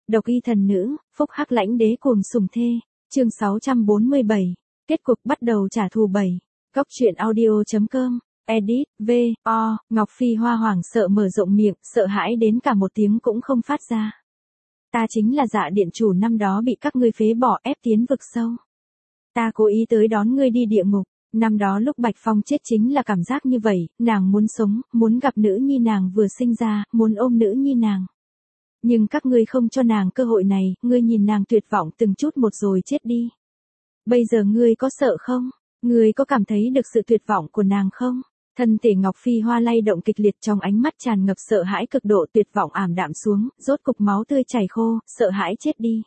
Độc y thần nữ, phúc hắc lãnh đế cuồng sủng thê. Chương 647. Kết cục bắt đầu trả thù 7. Góc truyện audio.com. Edit, V, O, Ngọc Phi Hoa hoảng sợ mở rộng miệng, sợ hãi đến cả một tiếng cũng không phát ra. Ta chính là Dạ điện chủ năm đó bị các ngươi phế bỏ ép tiến vực sâu. Ta cố ý tới đón ngươi đi địa ngục. Năm đó lúc Bạch Phong chết chính là cảm giác như vậy, nàng muốn sống, muốn gặp nữ nhi nàng vừa sinh ra, muốn ôm nữ nhi nàng. Nhưng các ngươi không cho nàng cơ hội này, ngươi nhìn nàng tuyệt vọng từng chút một rồi chết đi. Bây giờ ngươi có sợ không? Ngươi có cảm thấy được sự tuyệt vọng của nàng không? Thân thể Ngọc Phi Hoa lay động kịch liệt, trong ánh mắt tràn ngập sợ hãi cực độ, tuyệt vọng ảm đạm xuống, rốt cục máu tươi chảy khô, sợ hãi chết đi.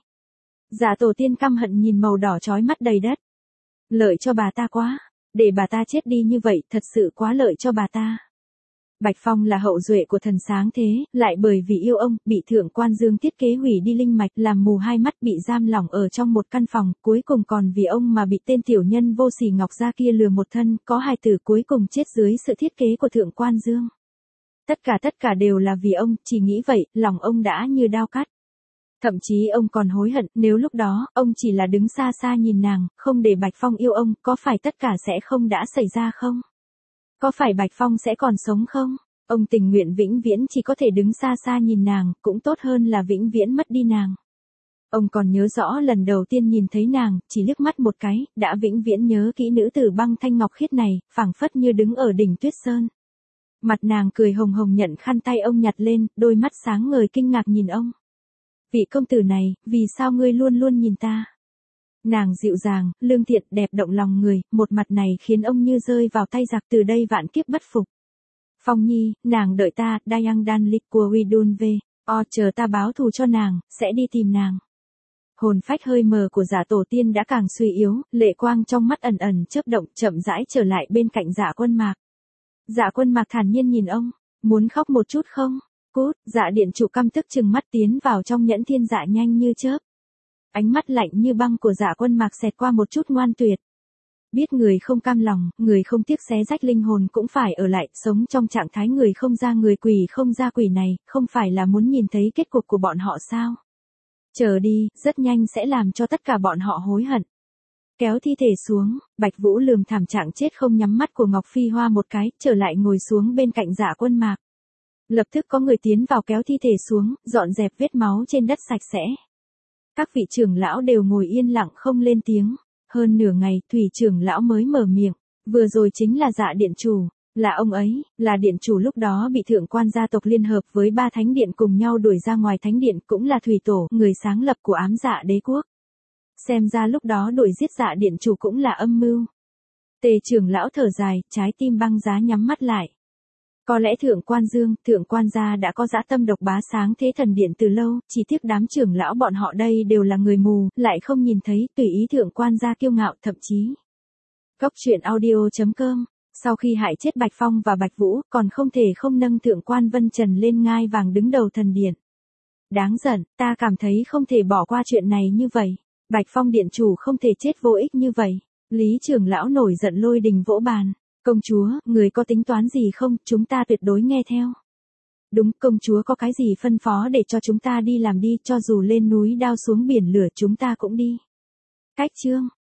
Dạ tổ tiên căm hận nhìn màu đỏ chói mắt đầy đất. Lợi cho bà ta quá, để bà ta chết đi như vậy, thật sự quá lợi cho bà ta. Bạch Phong là hậu duệ của thần sáng thế, lại bởi vì yêu ông, bị Thượng Quan Dương thiết kế hủy đi linh mạch, làm mù hai mắt, bị giam lỏng ở trong một căn phòng, cuối cùng còn vì ông mà bị tên tiểu nhân vô sỉ Ngọc Gia kia lừa một thân, có hài tử cuối cùng chết dưới sự thiết kế của Thượng Quan Dương. Tất cả đều là vì ông, chỉ nghĩ vậy, lòng ông đã như đao cắt. Thậm chí ông còn hối hận, nếu lúc đó, ông chỉ là đứng xa xa nhìn nàng, không để Bạch Phong yêu ông, có phải tất cả sẽ không đã xảy ra không? Có phải Bạch Phong sẽ còn sống không? Ông tình nguyện vĩnh viễn chỉ có thể đứng xa xa nhìn nàng, cũng tốt hơn là vĩnh viễn mất đi nàng. Ông còn nhớ rõ lần đầu tiên nhìn thấy nàng, chỉ liếc mắt một cái, đã vĩnh viễn nhớ kỹ nữ tử băng thanh ngọc khiết này, phảng phất như đứng ở đỉnh tuyết sơn. Mặt nàng cười hồng hồng nhận khăn tay ông nhặt lên, đôi mắt sáng ngời kinh ngạc nhìn ông. Vị công tử này, vì sao ngươi luôn luôn nhìn ta? Nàng dịu dàng, lương thiện, đẹp động lòng người, một mặt này khiến ông như rơi vào tay giặc, từ đây vạn kiếp bất phục. Phong Nhi, nàng đợi ta, Dayang Dan Lik của Widun về, chờ ta báo thù cho nàng, sẽ đi tìm nàng. Hồn phách hơi mờ của Dạ tổ tiên đã càng suy yếu, lệ quang trong mắt ẩn ẩn chớp động, chậm rãi trở lại bên cạnh Dạ Quân Mạc. Dạ Quân Mạc thản nhiên nhìn ông, muốn khóc một chút không? Cút, Dạ điện chủ căm tức trừng mắt tiến vào trong nhẫn thiên dạ nhanh như chớp. Ánh mắt lạnh như băng của Dạ Quân Mạc xẹt qua một chút ngoan tuyệt. Biết người không cam lòng, người không tiếc xé rách linh hồn cũng phải ở lại, sống trong trạng thái người không ra người quỷ không ra quỷ này, không phải là muốn nhìn thấy kết cục của bọn họ sao? Chờ đi, rất nhanh sẽ làm cho tất cả bọn họ hối hận. Kéo thi thể xuống, Bạch Vũ lườm thảm trạng chết không nhắm mắt của Ngọc Phi Hoa một cái, trở lại ngồi xuống bên cạnh Dạ Quân Mạc. Lập tức có người tiến vào kéo thi thể xuống, dọn dẹp vết máu trên đất sạch sẽ. Các vị trưởng lão đều ngồi yên lặng không lên tiếng. Hơn nửa ngày, Thủy trưởng lão mới mở miệng. Vừa rồi chính là Dạ điện chủ. Là ông ấy, là điện chủ lúc đó bị Thượng Quan gia tộc liên hợp với 3 thánh điện cùng nhau đuổi ra ngoài thánh điện, cũng là Thủy tổ, người sáng lập của ám Dạ đế quốc. Xem ra lúc đó đuổi giết Dạ điện chủ cũng là âm mưu. Tề trưởng lão thở dài, trái tim băng giá nhắm mắt lại. Có lẽ Thượng Quan gia đã có dã tâm độc bá sáng thế thần điện từ lâu, chỉ tiếc đám trưởng lão bọn họ đây đều là người mù, lại không nhìn thấy, tùy ý Thượng Quan gia kiêu ngạo, thậm chí. Góc truyện audio.com. Sau khi hại chết Bạch Phong và Bạch Vũ, còn không thể không nâng Thượng Quan Vân Trần lên ngai vàng đứng đầu thần điện. Đáng giận, ta cảm thấy không thể bỏ qua chuyện này như vậy. Bạch Phong điện chủ không thể chết vô ích như vậy. Lý trưởng lão nổi giận lôi đình vỗ bàn. Công chúa, người có tính toán gì không, chúng ta tuyệt đối nghe theo. Đúng, công chúa có cái gì phân phó để cho chúng ta đi làm đi, cho dù lên núi đao xuống biển lửa chúng ta cũng đi. Cách chương.